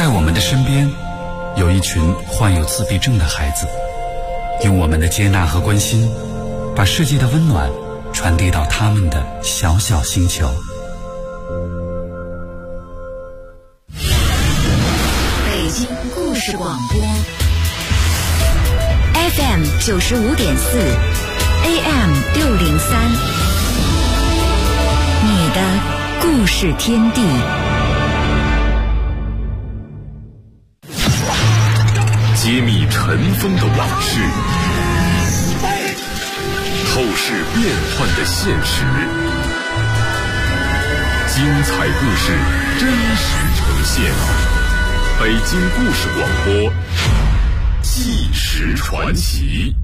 在我们的身边，有一群患有自闭症的孩子，用我们的接纳和关心，把世界的温暖传递到他们的小小星球。 北京故事广播 FM 95.4 AM 603，你的故事天地。 揭秘尘封的往事，透视变幻的现实，精彩故事真实呈现。北京故事广播，纪实传奇。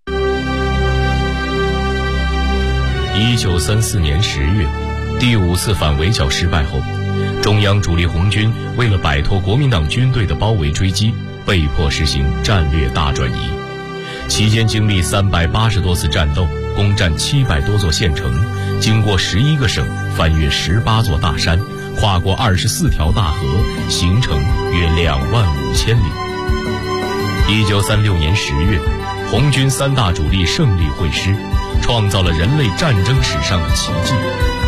1934年10月，第5次反围剿失败后，中央主力红军为了摆脱国民党军队的包围追击，被迫实行战略大转移，期间经历380多次战斗，攻占700多座县城，经过11个省，翻越18座大山，跨过24条大河，行程约25000里。1936年10月，红军3大主力胜利会师，创造了人类战争史上的奇迹。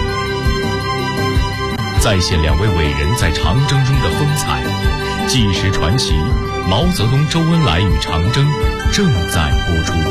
再现2位伟人在长征中的风采，纪实传奇毛泽东、周恩来与长征正在播出。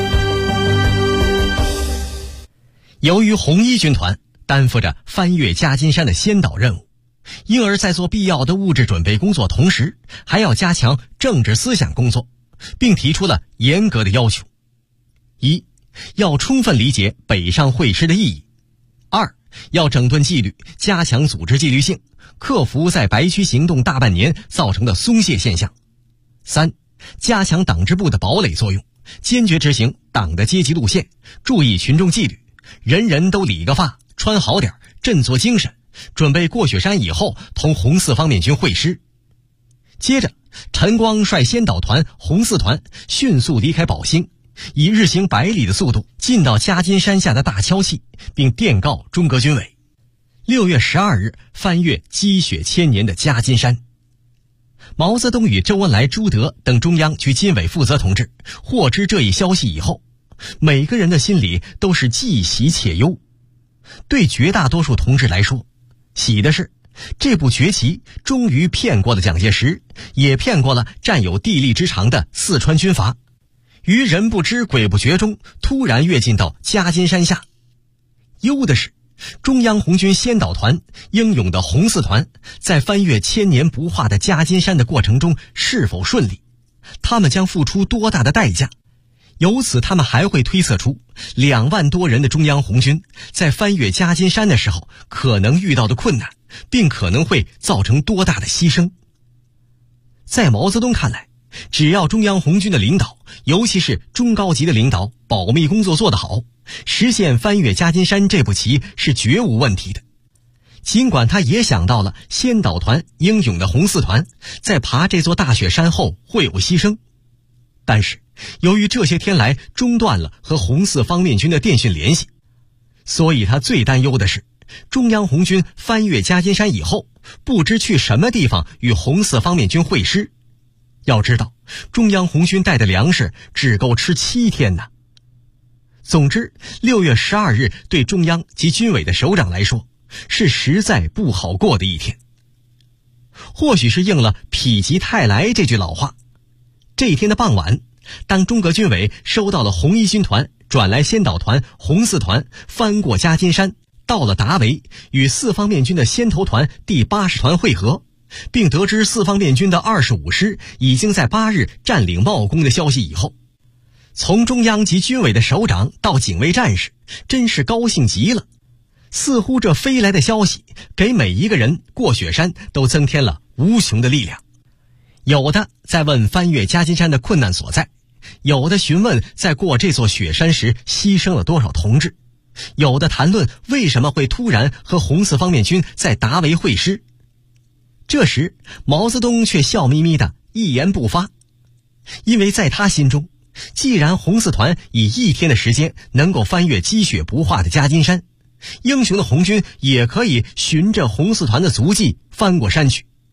由于红一军团担负着翻越夹金山的先导任务，因而在做必要的物质准备工作同时，还要加强政治思想工作，并提出了严格的要求：一，要充分理解北上会师的意义；二，要整顿纪律，加强组织纪律性，克服在白区行动大半年造成的松懈现象；三，加强党支部的堡垒作用，坚决执行党的阶级路线，注意群众纪律，人人都理个发，穿好点，振作精神，准备过雪山以后同红四方面军会师。接着，陈光率先导团红四团迅速离开宝兴，以日行100里的速度进到夹金山下的大荞气，并电告中革军委。6月12日翻越积雪千年的夹金山。毛泽东与周恩来、朱德等中央及军委负责同志获知这一消息以后，每个人的心里都是既喜且忧。对绝大多数同志来说，喜的是这步绝棋终于骗过了蒋介石，也骗过了占有地利之长的四川军阀，于人不知鬼不觉中突然跃进到夹金山下。忧的是中央红军先导团英勇的红四团在翻越千年不化的夹金山的过程中是否顺利，他们将付出多大的代价。由此他们还会推测出2万多人的中央红军在翻越夹金山的时候可能遇到的困难，并可能会造成多大的牺牲。在毛泽东看来，只要中央红军的领导，尤其是中高级的领导，保密工作做得好，实现翻越夹金山这步棋是绝无问题的。尽管他也想到了先导团英勇的红四团在爬这座大雪山后会有牺牲，但是由于这些天来中断了和红四方面军的电讯联系，所以他最担忧的是中央红军翻越夹金山以后，不知去什么地方与红四方面军会师。要知道，中央红军带的粮食只够吃7天呢。总之，6月12日对中央及军委的首长来说，是实在不好过的一天。或许是应了否极泰来这句老话，这一天的傍晚，当中革军委收到了红一军团转来先导团红四团翻过夹金山，到了达维，与四方面军的先头团第80团会合，并得知四方面军的25师已经在8日占领茂功的消息以后，从中央及军委的首长到警卫战士，真是高兴极了。似乎这飞来的消息给每一个人过雪山都增添了无穷的力量。有的在问翻越夹金山的困难所在，有的询问在过这座雪山时牺牲了多少同志，有的谈论为什么会突然和红四方面军在达维会师。这时毛泽东却笑眯眯的一言不发，因为在他心中，既然红四团以1天的时间能够翻越积雪不化的夹金山，英雄的红军也可以循着红四团的足迹翻过山去。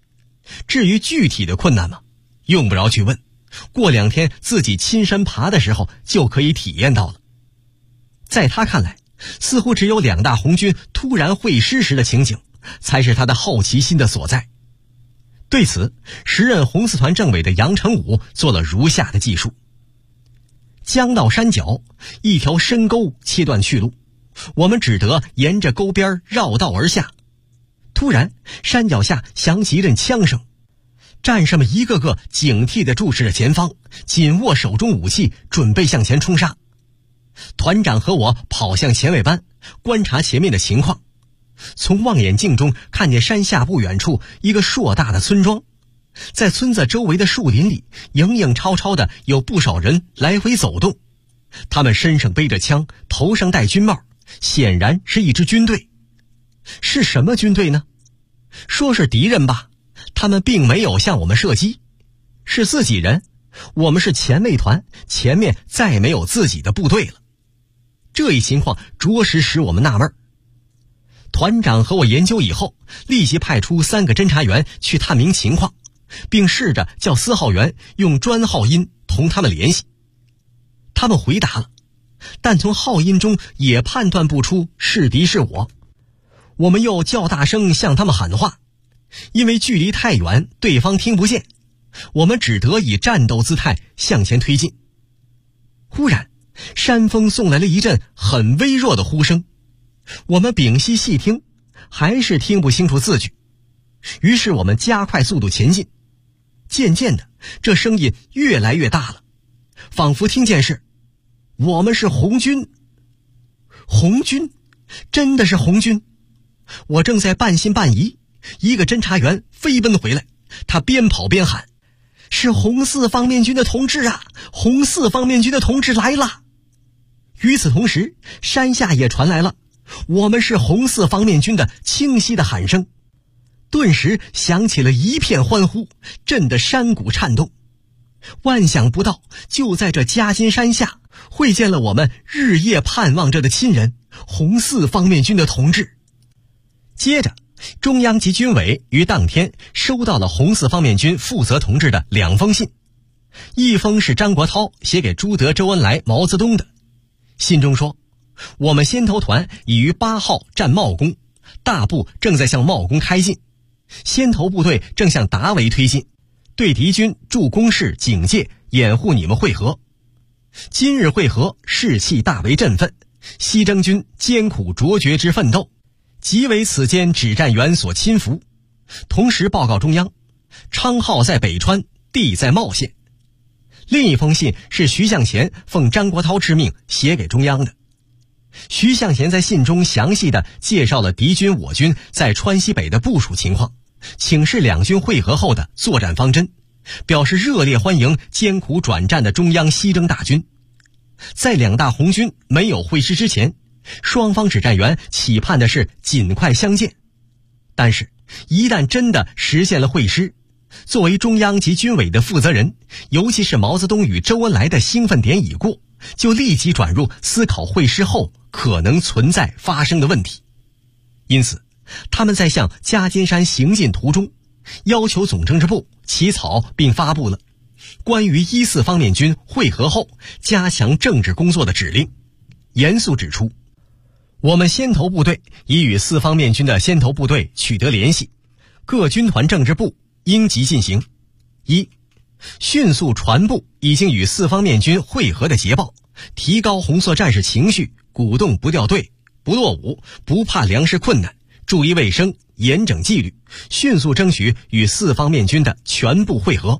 至于具体的困难嘛，用不着去问，过2天自己亲身爬的时候就可以体验到了。在他看来，似乎只有2大红军突然会师时的情景才是他的好奇心的所在。对此，时任红四团政委的杨成武做了如下的记述：将到山脚，一条深沟切断去路，我们只得沿着沟边绕道而下。突然，山脚下响起一阵枪声，战士们一个个警惕地注视着前方，紧握手中武器，准备向前冲杀。团长和我跑向前卫班，观察前面的情况。从望远镜中看见山下不远处一个硕大的村庄，在村子周围的树林里，影影绰绰的有不少人来回走动。他们身上背着枪，头上戴军帽，显然是一支军队。是什么军队呢？说是敌人吧，他们并没有向我们射击。是自己人，我们是前卫团，前面再没有自己的部队了。这一情况着实使我们纳闷。团长和我研究以后，立即派出3个侦察员去探明情况，并试着叫司号员用专号音同他们联系。他们回答了，但从号音中也判断不出是敌是我。我们又较大声向他们喊话，因为距离太远，对方听不见，我们只得以战斗姿态向前推进。忽然，山风送来了一阵很微弱的呼声，我们屏息细听，还是听不清楚字句。于是我们加快速度前进，渐渐的，这声音越来越大了，仿佛听见是我们是红军。红军？真的是红军？我正在半信半疑，一个侦察员飞奔回来，他边跑边喊：是红四方面军的同志啊，红四方面军的同志来了。与此同时，山下也传来了我们是红四方面军的清晰的喊声，顿时响起了一片欢呼，震得山谷颤动。万想不到，就在这夹金山下，会见了我们日夜盼望着的亲人，红四方面军的同志。接着，中央及军委于当天收到了红四方面军负责同志的2封信，一封是张国焘写给朱德、周恩来、毛泽东的，信中说，我们先头团已于8号占茂功，大部正在向茂功开进，先头部队正向达维推进，对敌军驻工事警戒，掩护你们会合。今日会合，士气大为振奋，西征军艰苦卓绝之奋斗，即为此间指战员所亲服。同时报告中央，昌号在北川，地在茂县。另一封信是徐向前奉张国焘之命写给中央的。徐向前在信中详细地介绍了敌军我军在川西北的部署情况，请示两军会合后的作战方针，表示热烈欢迎艰苦转战的中央西征大军。在2大红军没有会师之前，双方指战员期盼的是尽快相见。但是一旦真的实现了会师，作为中央及军委的负责人，尤其是毛泽东与周恩来的兴奋点已过，就立即转入思考会师后可能存在发生的问题。因此，他们在向夹金山行进途中，要求总政治部起草并发布了关于1、4方面军会合后加强政治工作的指令，严肃指出，我们先头部队已与4方面军的先头部队取得联系，各军团政治部应急进行： 1. 迅速传布已经与4方面军会合的捷报，提高红色战士情绪，鼓动不掉队、不落伍、不怕粮食困难，注意卫生，严整纪律，迅速争取与4方面军的全部会合。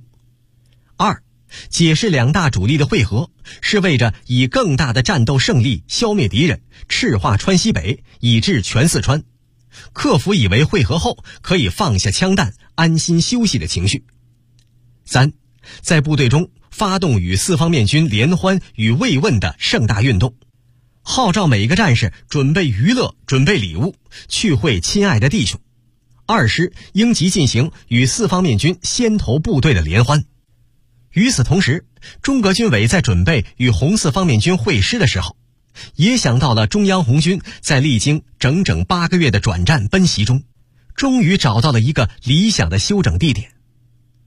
2. 解释2大主力的会合是为着以更大的战斗胜利消灭敌人，赤化川西北，以至全四川，克服以为会合后可以放下枪弹安心休息的情绪。 3. 在部队中发动与4方面军联欢与慰问的盛大运动，号召每个战士准备娱乐，准备礼物，去会亲爱的弟兄。2师应急进行与4方面军先头部队的联欢。与此同时，中革军委在准备与红4方面军会师的时候，也想到了中央红军在历经整整8个月的转战奔袭中，终于找到了一个理想的休整地点。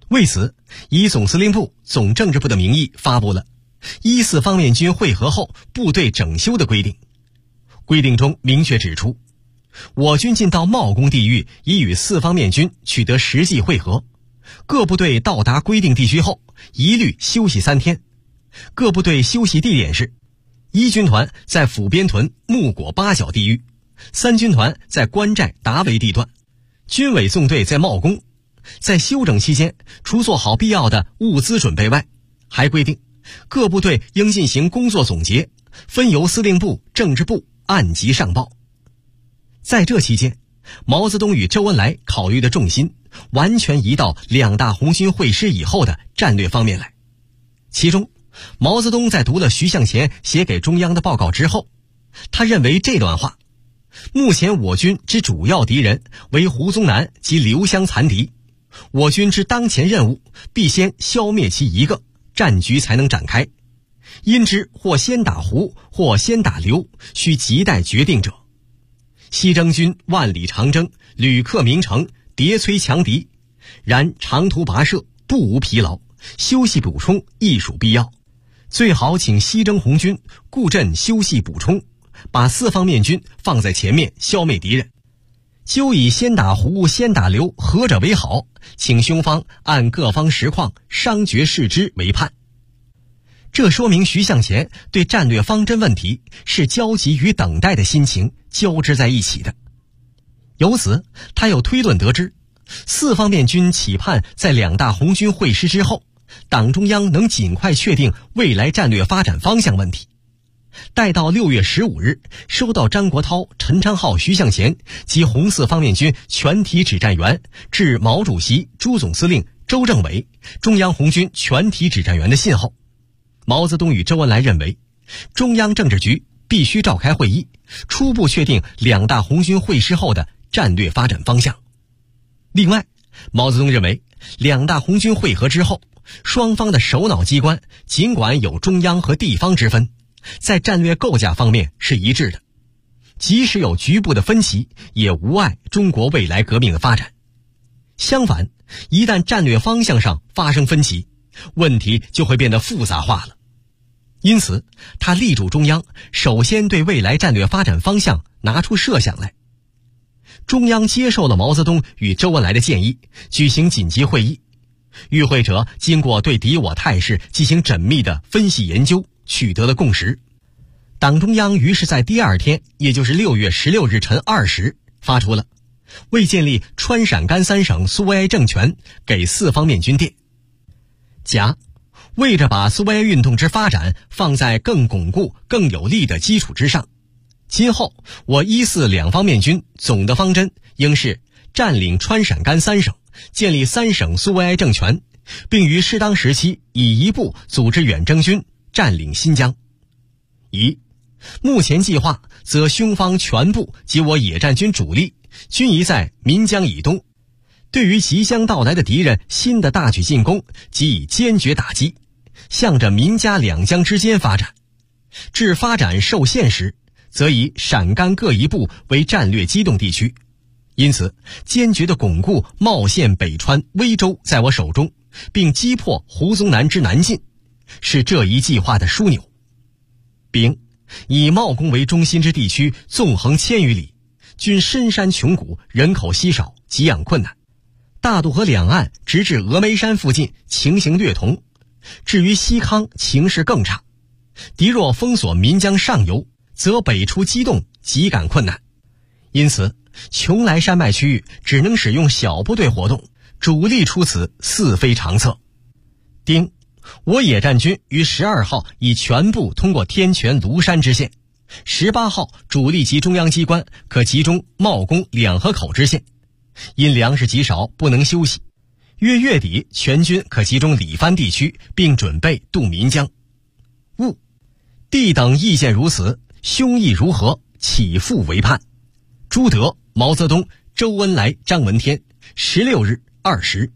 为此，以总司令部、总政治部的名义发布了一四方面军会合后部队整修的规定。规定中明确指出，我军进到茂功地域已与四方面军取得实际会合，各部队到达规定地区后一律休息3天。各部队休息地点是：一军团在抚边屯木果八角地域，3军团在关寨达维地段，军委纵队在茂功。在休整期间，除做好必要的物资准备外，还规定各部队应进行工作总结，分由司令部、政治部按级上报。在这期间，毛泽东与周恩来考虑的重心完全移到2大红军会师以后的战略方面来。其中，毛泽东在读了徐向前写给中央的报告之后，他认为这段话：目前我军之主要敌人为胡宗南及刘湘残敌，我军之当前任务必先消灭其一个，战局才能展开。因之或先打胡，或先打刘，需亟待决定者。西征军万里长征，屡克名城，迭摧强敌，然长途跋涉，不无疲劳，休息补充亦属必要。最好请西征红军固阵休息补充，把四方面军放在前面消灭敌人。就以先打胡先打刘何者为好，请兄方按各方实况商决视之为判。这说明徐向前对战略方针问题是焦急与等待的心情交织在一起的。由此他又推论得知，四方面军期盼在2大红军会师之后，党中央能尽快确定未来战略发展方向问题。待到6月15日收到张国焘、陈昌浩、徐向前及红四方面军全体指战员致毛主席、朱总司令、周政委、中央红军全体指战员的信后，毛泽东与周恩来认为，中央政治局必须召开会议，初步确定2大红军会师后的战略发展方向。另外，毛泽东认为2大红军会合之后，双方的首脑机关尽管有中央和地方之分，在战略构架方面是一致的，即使有局部的分歧，也无碍中国未来革命的发展。相反，一旦战略方向上发生分歧，问题就会变得复杂化了。因此，他力主中央首先对未来战略发展方向拿出设想来。中央接受了毛泽东与周恩来的建议，举行紧急会议。与会者经过对敌我态势进行缜密的分析研究，取得了共识。党中央于是在第2天，也就是6月16日晨2时，发出了为建立川陕甘3省苏维埃政权给四方面军电。甲，为着把苏维埃运动之发展放在更巩固、更有力的基础之上，今后我一四两方面军总的方针应是占领川陕甘3省，建立3省苏维埃政权，并于适当时期以一部组织远征军占领新疆。乙，目前计划则兄方全部及我野战军主力均宜在岷江以东，对于即将到来的敌人新的大举进攻，即以坚决打击，向着岷嘉两江之间发展。至发展受限时，则以陕甘各一部为战略机动地区。因此，坚决地巩固茂县、北川、威州在我手中，并击破胡宗南之南进，是这一计划的枢纽。丙，以茂功为中心之地区纵横1000余里，均深山穷谷，人口稀少，给养困难。大渡河两岸直至峨眉山附近情形略同，至于西康情势更差。敌若封锁岷江上游，则北出机动，极感困难。因此，邛崃山脉区域只能使用小部队活动，主力出此似非常策。丁，我野战军于12号已全部通过天泉、庐山支线，18号主力及中央机关可集中茂功、两河口支线。因粮食极少，不能休息。约月底，全军可集中里番地区，并准备渡岷江。戊，弟等意见如此，兄意如何，岂复为判。朱德、毛泽东、周恩来、张闻天，16日2时。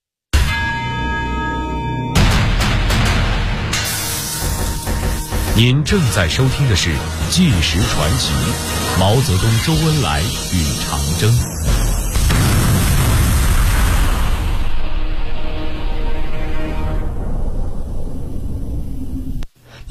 您正在收听的是《纪实传奇》，毛泽东、周恩来与长征。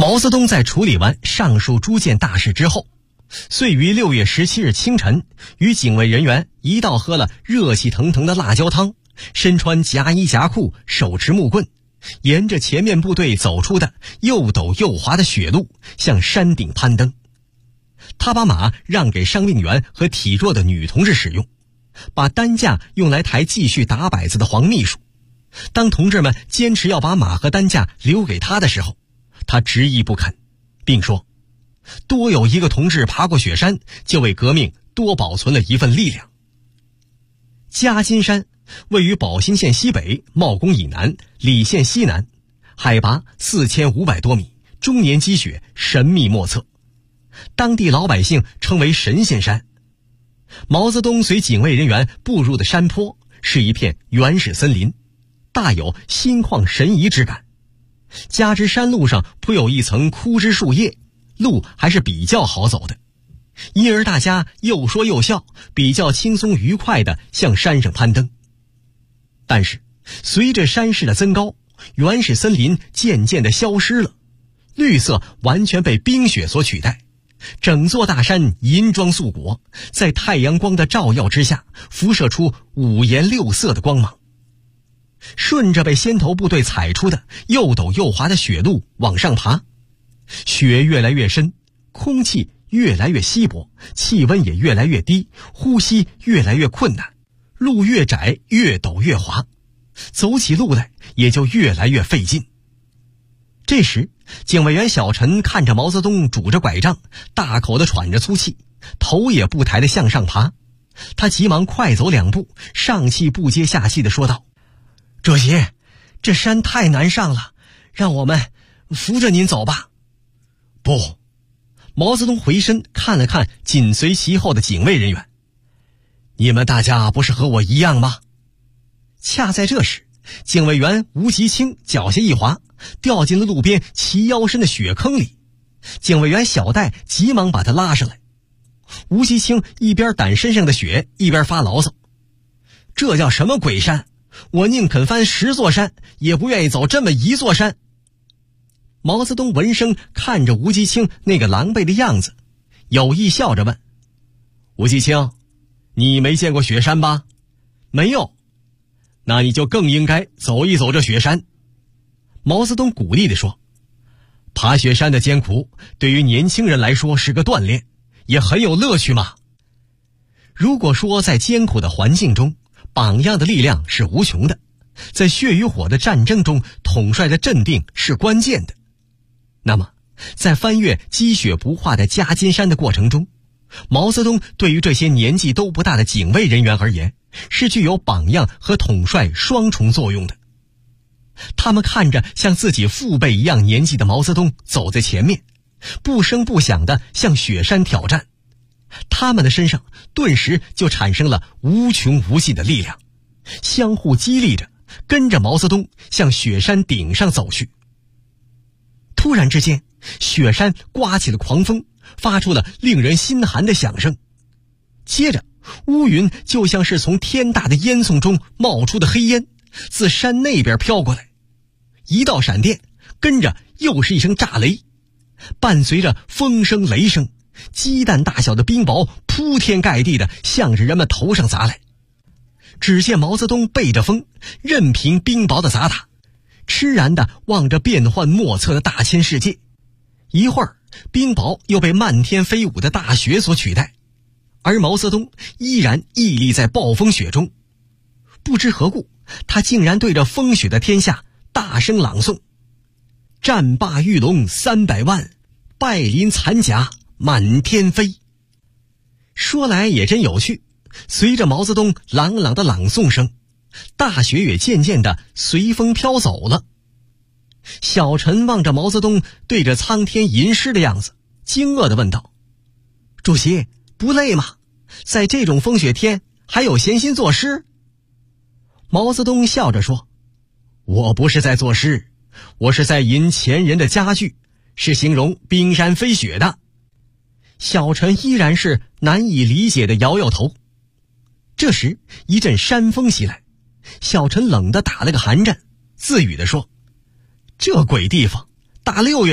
毛泽东在处理完上述诸件大事之后，遂于6月17日清晨与警卫人员一道喝了热气腾腾的辣椒汤，身穿夹衣夹裤，手持木棍，沿着前面部队走出的又陡又滑的雪路向山顶攀登。他把马让给伤病员和体弱的女同志使用，把担架用来抬继续打摆子的黄秘书。当同志们坚持要把马和担架留给他的时候，他执意不肯，并说多有一个同志爬过雪山，就为革命多保存了一份力量。夹金山位于宝兴县西北、茂功以南、礼县西南，海拔4500多米，终年积雪，神秘莫测，当地老百姓称为神仙山。毛泽东随警卫人员步入的山坡是一片原始森林，大有心旷神怡之感，加之山路上铺有一层枯枝树叶，路还是比较好走的，因而大家又说又笑，比较轻松愉快地向山上攀登。但是随着山势的增高，原始森林渐渐地消失了，绿色完全被冰雪所取代，整座大山银装素裹，在太阳光的照耀之下辐射出五颜六色的光芒。顺着被先头部队踩出的又陡又滑的雪路往上爬，雪越来越深，空气越来越稀薄，气温也越来越低，呼吸越来越困难，路越窄越陡越滑，走起路来也就越来越费劲。这时警卫员小陈看着毛泽东拄着拐杖，大口地喘着粗气，头也不抬地向上爬，他急忙快走2步，上气不接下气地说道：主席，这山太难上了，让我们扶着您走吧。不，毛泽东回身看了看紧随其后的警卫人员，你们大家不是和我一样吗？恰在这时，警卫员吴吉清脚下一滑，掉进了路边齐腰深的雪坑里。警卫员小戴急忙把他拉上来。吴吉清一边掸身上的雪，一边发牢骚：这叫什么鬼山？我宁肯翻10座山，也不愿意走这么一座山。毛泽东闻声看着吴吉清那个狼狈的样子，有意笑着问：吴吉清，你没见过雪山吧？没有。那你就更应该走一走这雪山。毛泽东鼓励地说：爬雪山的艰苦对于年轻人来说是个锻炼，也很有乐趣嘛。如果说在艰苦的环境中，榜样的力量是无穷的，在血与火的战争中，统帅的镇定是关键的，那么在翻越积雪不化的夹金山的过程中，毛泽东对于这些年纪都不大的警卫人员而言，是具有榜样和统帅双重作用的。他们看着像自己父辈一样年纪的毛泽东走在前面，不声不响地向雪山挑战，他们的身上顿时就产生了无穷无尽的力量，相互激励着，跟着毛泽东向雪山顶上走去。突然之间，雪山刮起了狂风，发出了令人心寒的响声。接着，乌云就像是从天大的烟囱中冒出的黑烟，自山那边飘过来。一道闪电，跟着又是一声炸雷，伴随着风声雷声，鸡蛋大小的冰雹铺天盖地地向着人们头上砸来。只见毛泽东背着风，任凭冰雹的砸打，痴然地望着变幻莫测的大千世界。一会儿，冰雹又被漫天飞舞的大雪所取代，而毛泽东依然屹立在暴风雪中。不知何故，他竟然对着风雪的天下大声朗诵：战罢玉龙300万，败临残甲满天飞。说来也真有趣，随着毛泽东朗朗的朗诵声，大雪也渐渐地随风飘走了。小陈望着毛泽东对着苍天吟诗的样子，惊愕地问道：主席，不累吗？在这种风雪天还有闲心作诗？毛泽东笑着说：我不是在作诗，我是在吟前人的佳句，是形容冰山飞雪的。小陈依然是难以理解地摇摇头。这时一阵山风袭来，小陈冷得打了个寒战，自语地说：这鬼地方，大6月里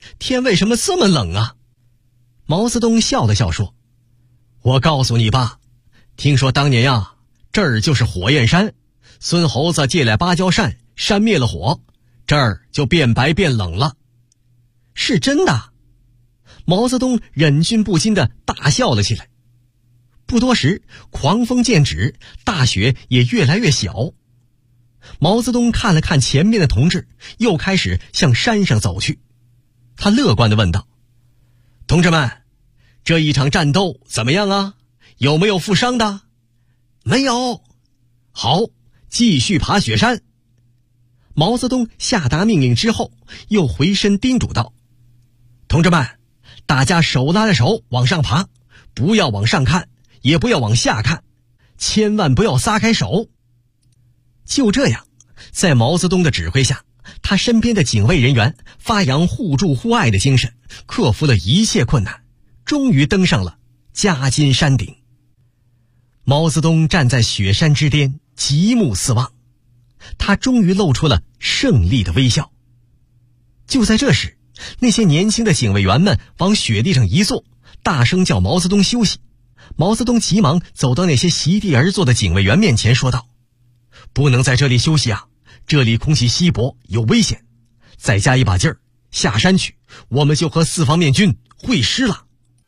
天为什么这么冷啊？毛泽东笑了笑说，我告诉你吧，听说当年呀，这儿就是火焰山，孙猴子借来芭蕉扇，扇灭了火，这儿就变白变冷了。是真的？毛泽东忍俊不禁地大笑了起来。不多时，狂风渐止，大雪也越来越小。毛泽东看了看前面的同志，又开始向山上走去。他乐观地问道，同志们，这一场战斗怎么样啊？有没有负伤的？没有。好，继续爬雪山。毛泽东下达命令之后，又回身叮嘱道，同志们，大家手拉着手往上爬，不要往上看，也不要往下看，千万不要撒开手。就这样，在毛泽东的指挥下，他身边的警卫人员发扬互助互爱的精神，克服了一切困难，终于登上了夹金山顶。毛泽东站在雪山之巅，极目四望，他终于露出了胜利的微笑。就在这时，那些年轻的警卫员们往雪地上一坐，大声叫毛泽东休息。毛泽东急忙走到那些席地而坐的警卫员面前说道，不能在这里休息啊，这里空气稀薄，有危险，再加一把劲儿，下山去，我们就和四方面军会师了。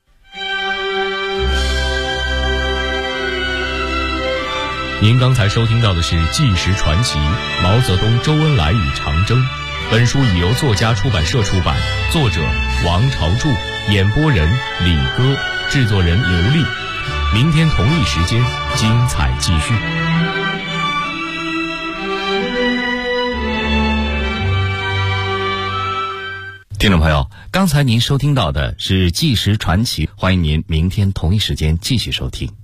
您刚才收听到的是《纪实传奇：毛泽东、周恩来与长征》。本书已由作家出版社出版，作者王朝柱，演播人李歌，制作人刘丽。明天同一时间，精彩继续。 听众朋友，刚才您收听到的是《纪实传奇》，欢迎您明天同一时间继续收听。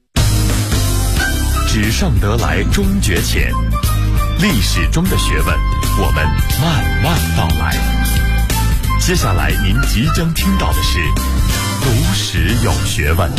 纸上得来终觉浅，历史中的学问，我们慢慢道来。接下来您即将听到的是读史有学问。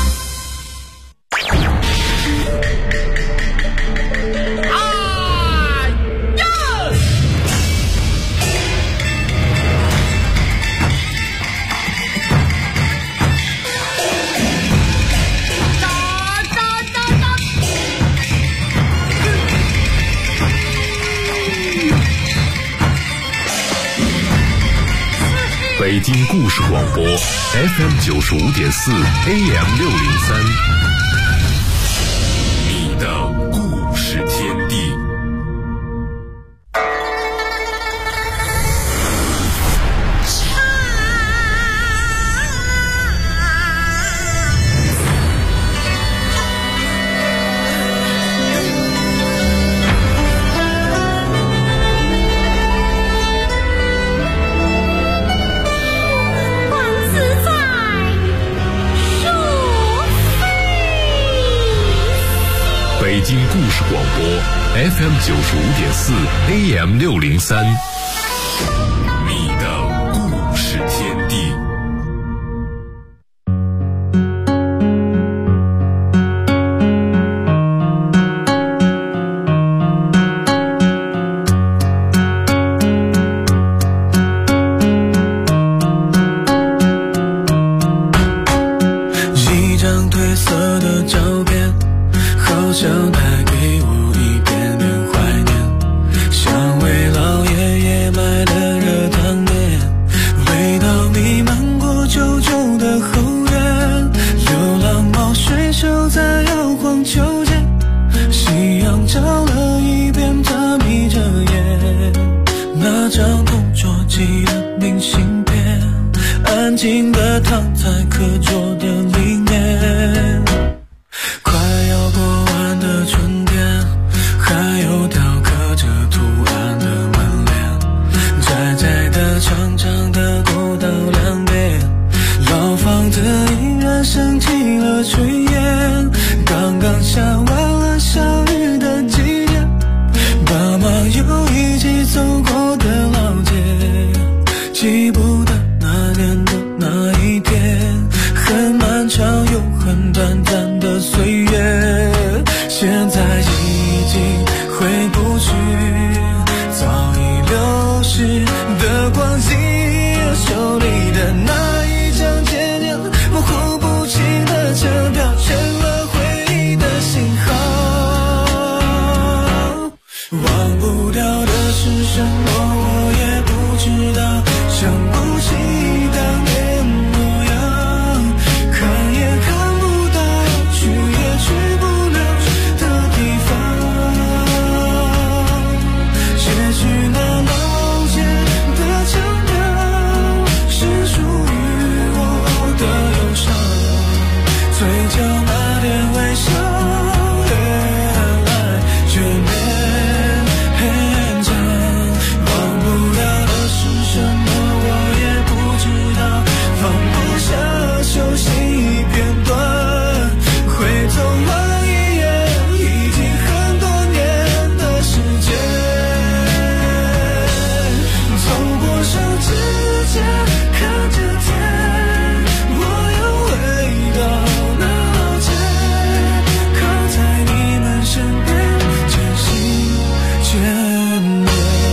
北京故事广播 FM95.4 AM603，你的故事天地。北京故事广播 FM95.4 AM603，你的故事天地。 一张褪色的照片，好像带给我一点点怀念，像为老爷爷买的热汤面，味道弥漫过旧旧的后院，流浪猫睡熟在摇晃秋千，夕阳照了一遍，它眯着眼，那张同桌寄的明信片，安静地躺在课桌的里面。快要过完的春天，还有雕刻着图案的门帘，窄窄的长长的过道两边，老房子依然升起了炊烟，刚刚下完了小雨的季节，爸妈又一起走过的老街，记不得那年的那一天，很漫长又很短暂的岁月，现在已经回不去，早已流逝的光阴。 忘不掉的是什么，我也不知道，想不起当年模样，看也看不到，去也去不了的地方，也许那老街的腔调是属于我的忧伤，嘴角那点微笑原来却勉强，忘不了的是什么，我也不知道，放不下熟悉片段，回头望一眼已经很多年的时间，走过上指甲看着天，我又回到那老街，靠在你们身边渐行渐远。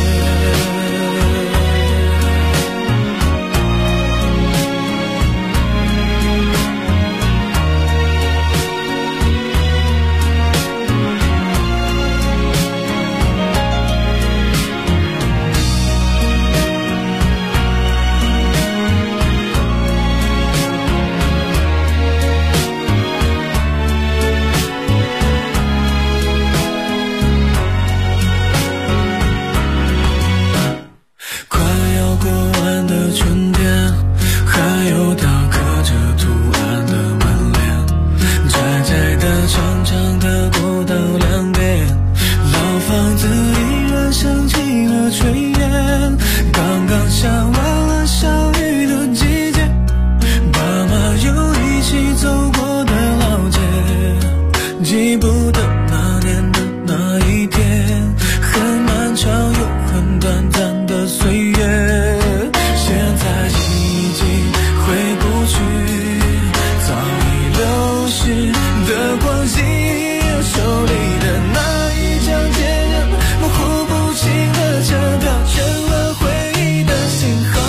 快要过完的春天，还有它刻着图案的门帘，窄窄的长长的过道两边，老房子依然响起了炊烟，刚刚下完了小雨的季节，爸妈又一起走过的老街，记不得那年的那一天，很漫长又很短暂的岁月，现在已经回不去，早已流逝的光景，手里的那一张渐渐模糊不清的车票，成了回忆的信号，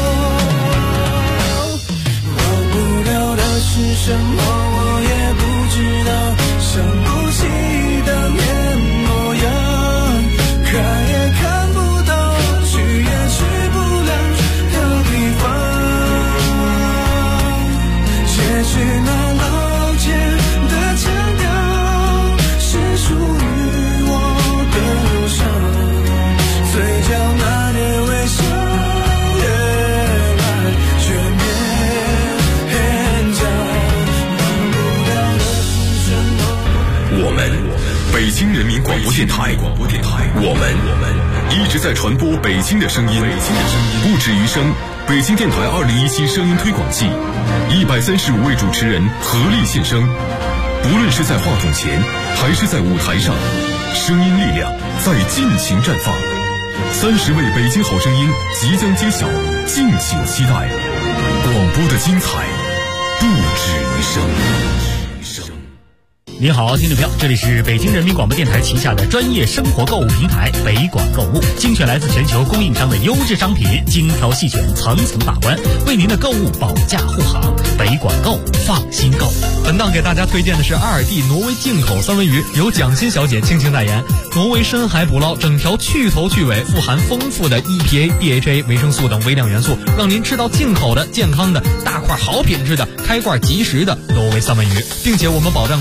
忘不了的是什么，我也不知道，想不起当年模样，看也看不到，去也去不了的地方，也许那老街的腔调是属于我的忧伤，嘴角那点微笑原来却勉强，忘不了的是什么。 我们北京人民广播电台，我们一直在传播北京的声音，不止于声。北京电台2017声音推广季，135位主持人合力献声，不论是在话筒前还是在舞台上，声音力量在尽情绽放。30位北京好声音即将揭晓，敬请期待。广播的精彩不止于声。 您好，听众朋友，这里是北京人民广播电台旗下的专业生活购物平台北广购物，精选来自全球供应商的优质商品，精挑细选，层层把关，为您的购物保驾护航。北广购，放心购。 本档给大家推荐的是阿尔蒂挪威进口三文鱼，由蒋欣小姐倾情代言。挪威深海捕捞，整条去头去尾，富含丰富的 EPA、DHA、维生素等微量元素，让您吃到进口的、健康的、大块好品质的、开罐即食的挪威三文鱼，并且我们保障